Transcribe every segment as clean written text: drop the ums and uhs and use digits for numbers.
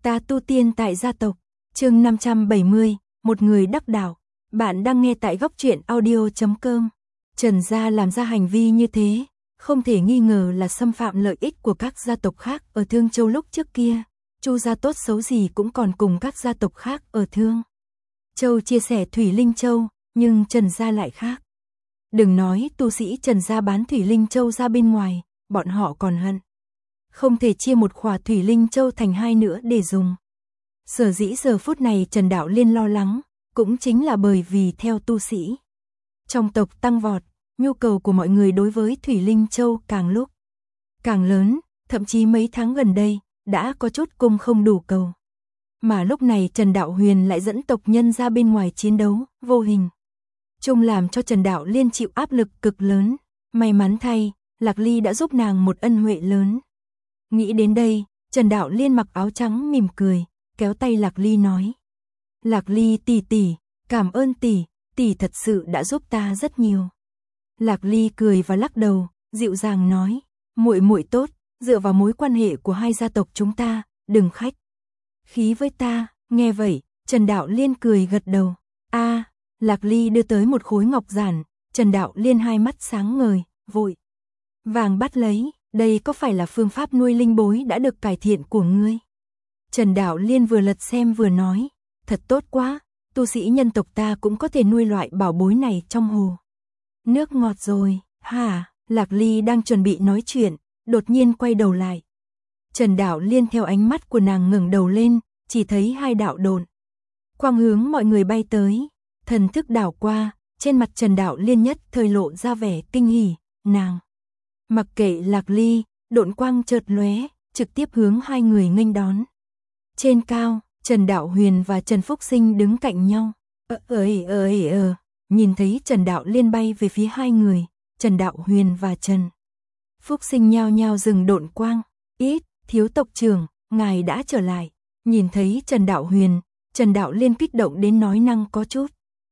Ta tu tiên tại gia tộc, chương 570, một người đắc đạo. Bạn đang nghe tại góc truyện audio.com. Trần gia làm ra hành vi như thế, không thể nghi ngờ là xâm phạm lợi ích của các gia tộc khác ở Thương Châu lúc trước kia. Chu gia tốt xấu gì cũng còn cùng các gia tộc khác ở Thương Châu chia sẻ Thủy Linh Châu, nhưng Trần gia lại khác. Đừng nói tu sĩ Trần gia bán Thủy Linh Châu ra bên ngoài, bọn họ còn hận không thể chia một khỏa Thủy Linh Châu thành hai nữa để dùng. Sở dĩ giờ phút này Trần Đạo Liên lo lắng, cũng chính là bởi vì theo tu sĩ trong tộc tăng vọt, nhu cầu của mọi người đối với Thủy Linh Châu càng lúc càng lớn, thậm chí mấy tháng gần đây, đã có chút cung không đủ cầu. Mà lúc này Trần Đạo Huyền lại dẫn tộc nhân ra bên ngoài chiến đấu, vô hình chung làm cho Trần Đạo Liên chịu áp lực cực lớn. May mắn thay, Lạc Ly đã giúp nàng một ân huệ lớn. Nghĩ đến đây, Trần Đạo Liên mặc áo trắng mỉm cười, kéo tay Lạc Ly nói: Lạc Ly tỷ tỷ, cảm ơn tỷ, tỷ thật sự đã giúp ta rất nhiều. Lạc Ly cười và lắc đầu, dịu dàng nói: muội muội tốt, dựa vào mối quan hệ của hai gia tộc chúng ta, đừng khách khí với ta. Nghe vậy, Trần Đạo Liên cười gật đầu. Lạc Ly đưa tới một khối ngọc giản, Trần Đạo Liên hai mắt sáng ngời, vội vàng bắt lấy. Đây có phải là phương pháp nuôi linh bối đã được cải thiện của ngươi? Trần Đạo Liên vừa lật xem vừa nói, thật tốt quá, tu sĩ nhân tộc ta cũng có thể nuôi loại bảo bối này trong hồ nước ngọt rồi. Hả? Lạc Ly đang chuẩn bị nói chuyện, đột nhiên quay đầu lại. Trần Đạo Liên theo ánh mắt của nàng ngẩng đầu lên, chỉ thấy hai đạo độn quang hướng mọi người bay tới. Thần thức đảo qua, trên mặt Trần Đạo Liên nhất thời lộ ra vẻ kinh hỉ. Nàng mặc kệ Lạc Ly, độn quang chợt lóe, trực tiếp hướng hai người nghênh đón. Trên cao, Trần Đạo Huyền và Trần Phúc Sinh đứng cạnh nhau. Nhìn thấy Trần Đạo Liên bay về phía hai người, Trần Đạo Huyền và Trần Phúc Sinh nhao nhao dừng độn quang. Thiếu tộc trưởng, ngài đã trở lại. Nhìn thấy Trần Đạo Huyền, Trần Đạo Liên kích động đến nói năng có chút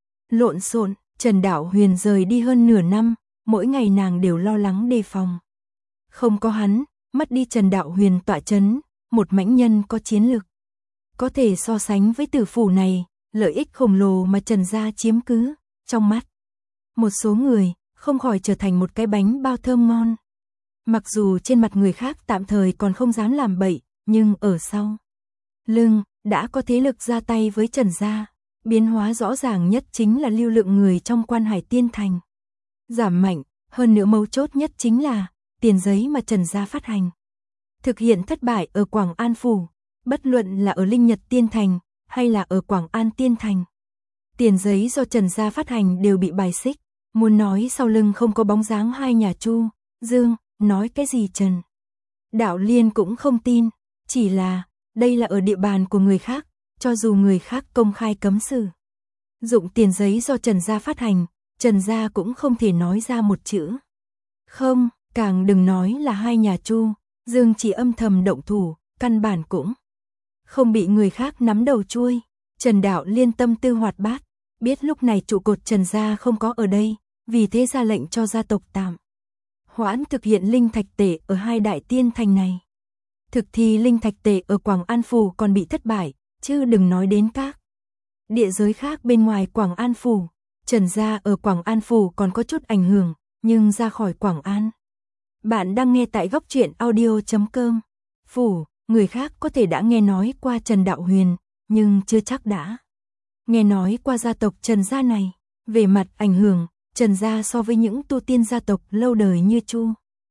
lộn xộn. Trần Đạo Huyền rời đi hơn nửa năm, mỗi ngày nàng đều lo lắng đề phòng. Không có hắn, mất đi Trần Đạo Huyền tọa chấn, một mãnh nhân có chiến lực có thể so sánh với tử phủ này, lợi ích khổng lồ mà Trần gia chiếm cứ, trong mắt một số người, không khỏi trở thành một cái bánh bao thơm ngon. Mặc dù trên mặt người khác tạm thời còn không dám làm bậy, nhưng ở sau lưng, đã có thế lực ra tay với Trần gia. Biến hóa rõ ràng nhất chính là lưu lượng người trong Quan Hải Tiên Thành giảm mạnh, hơn nữa mấu chốt nhất chính là tiền giấy mà Trần gia phát hành thực hiện thất bại ở Quảng An Phủ. Bất luận là ở Linh Nhật Tiên Thành hay là ở Quảng An Tiên Thành, tiền giấy do Trần gia phát hành đều bị bài xích. Muốn nói sau lưng không có bóng dáng hai nhà Chu, Dương, nói cái gì Trần Đạo Liên cũng không tin. Chỉ là, đây là ở địa bàn của người khác, cho dù người khác công khai cấm sử dụng tiền giấy do Trần gia phát hành, Trần gia cũng không thể nói ra một chữ không, càng đừng nói là hai nhà Chu, Dương chỉ âm thầm động thủ, căn bản cũng không bị người khác nắm đầu chuôi. Trần Đạo Liên tâm tư hoạt bát, biết lúc này trụ cột Trần gia không có ở đây, vì thế ra lệnh cho gia tộc tạm hoãn thực hiện linh thạch tệ ở hai đại tiên thành này. Thực thi linh thạch tệ ở Quảng An Phủ còn bị thất bại, chứ đừng nói đến các địa giới khác bên ngoài Quảng An Phủ. Trần gia ở Quảng An Phủ còn có chút ảnh hưởng, nhưng ra khỏi Quảng An. Bạn đang nghe tại góc truyện audio.com. Phủ, người khác có thể đã nghe nói qua Trần Đạo Huyền, nhưng chưa chắc đã nghe nói qua gia tộc Trần gia này. Về mặt ảnh hưởng, Trần gia so với những tu tiên gia tộc lâu đời như Chu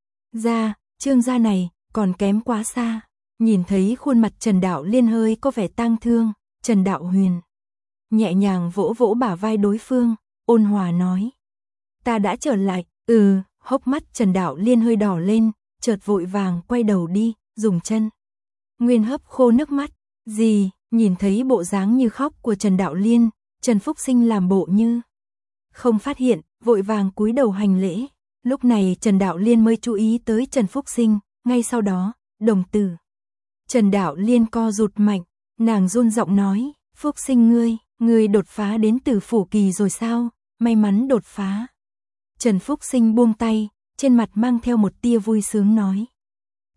gia, Trương gia này, còn kém quá xa. Nhìn thấy khuôn mặt Trần Đạo Liên hơi có vẻ tang thương, Trần Đạo Huyền nhẹ nhàng vỗ vỗ bả vai đối phương, ôn hòa nói: ta đã trở lại. Hốc mắt Trần Đạo Liên hơi đỏ lên, chợt vội vàng quay đầu đi, dùng chân nguyên hấp khô nước mắt. Gì? Nhìn thấy bộ dáng như khóc của Trần Đạo Liên, Trần Phúc Sinh làm bộ như không phát hiện, vội vàng cúi đầu hành lễ. Lúc này Trần Đạo Liên mới chú ý tới Trần Phúc Sinh, ngay sau đó, đồng tử Trần Đạo Liên co rụt mạnh, nàng run giọng nói: Phúc Sinh ngươi đột phá đến tử phủ kỳ rồi sao? May mắn đột phá. Trần Phúc Sinh buông tay, trên mặt mang theo một tia vui sướng nói: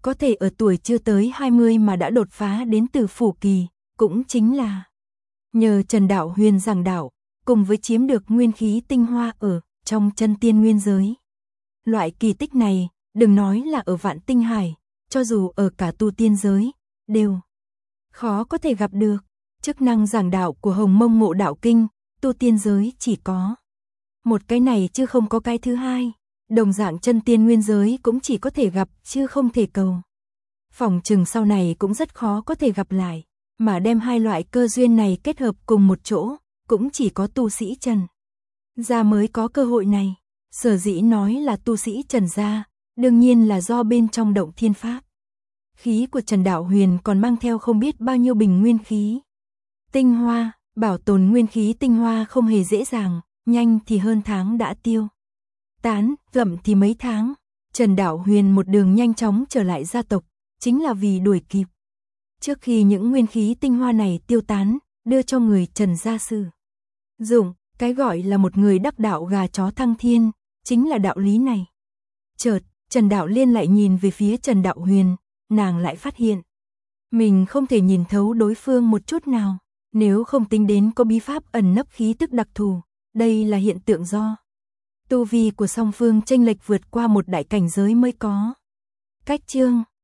có thể ở tuổi chưa tới 20 mà đã đột phá đến tử phủ kỳ, cũng chính là nhờ Trần Đạo Huyền giảng đạo, cùng với chiếm được nguyên khí tinh hoa ở trong chân tiên nguyên giới. Loại kỳ tích này, đừng nói là ở Vạn Tinh Hải, cho dù ở cả tu tiên giới, đều khó có thể gặp được. Chức năng giảng đạo của Hồng Mông Ngộ Đạo Kinh, tu tiên giới chỉ có một cái này chứ không có cái thứ hai. Đồng dạng chân tiên nguyên giới cũng chỉ có thể gặp chứ không thể cầu. Phỏng chừng sau này cũng rất khó có thể gặp lại, mà đem hai loại cơ duyên này kết hợp cùng một chỗ, cũng chỉ có tu sĩ Trần gia mới có cơ hội này. Sở dĩ nói là tu sĩ Trần gia, đương nhiên là do bên trong động thiên pháp. Khí của Trần Đạo Huyền còn mang theo không biết bao nhiêu bình nguyên khí. Tinh hoa, bảo tồn nguyên khí tinh hoa không hề dễ dàng, nhanh thì hơn tháng đã tiêu tán, chậm thì mấy tháng. Trần Đạo Huyền một đường nhanh chóng trở lại gia tộc, chính là vì đuổi kịp. Trước khi những nguyên khí tinh hoa này tiêu tán, đưa cho người Trần gia sử dụng, cái gọi là một người đắc đạo gà chó thăng thiên, chính là đạo lý này. Chợt, Trần Đạo Liên lại nhìn về phía Trần Đạo Huyền, nàng lại phát hiện mình không thể nhìn thấu đối phương một chút nào, nếu không tính đến có bí pháp ẩn nấp khí tức đặc thù, đây là hiện tượng do tu vi của song phương chênh lệch vượt qua một đại cảnh giới mới có. Cách chương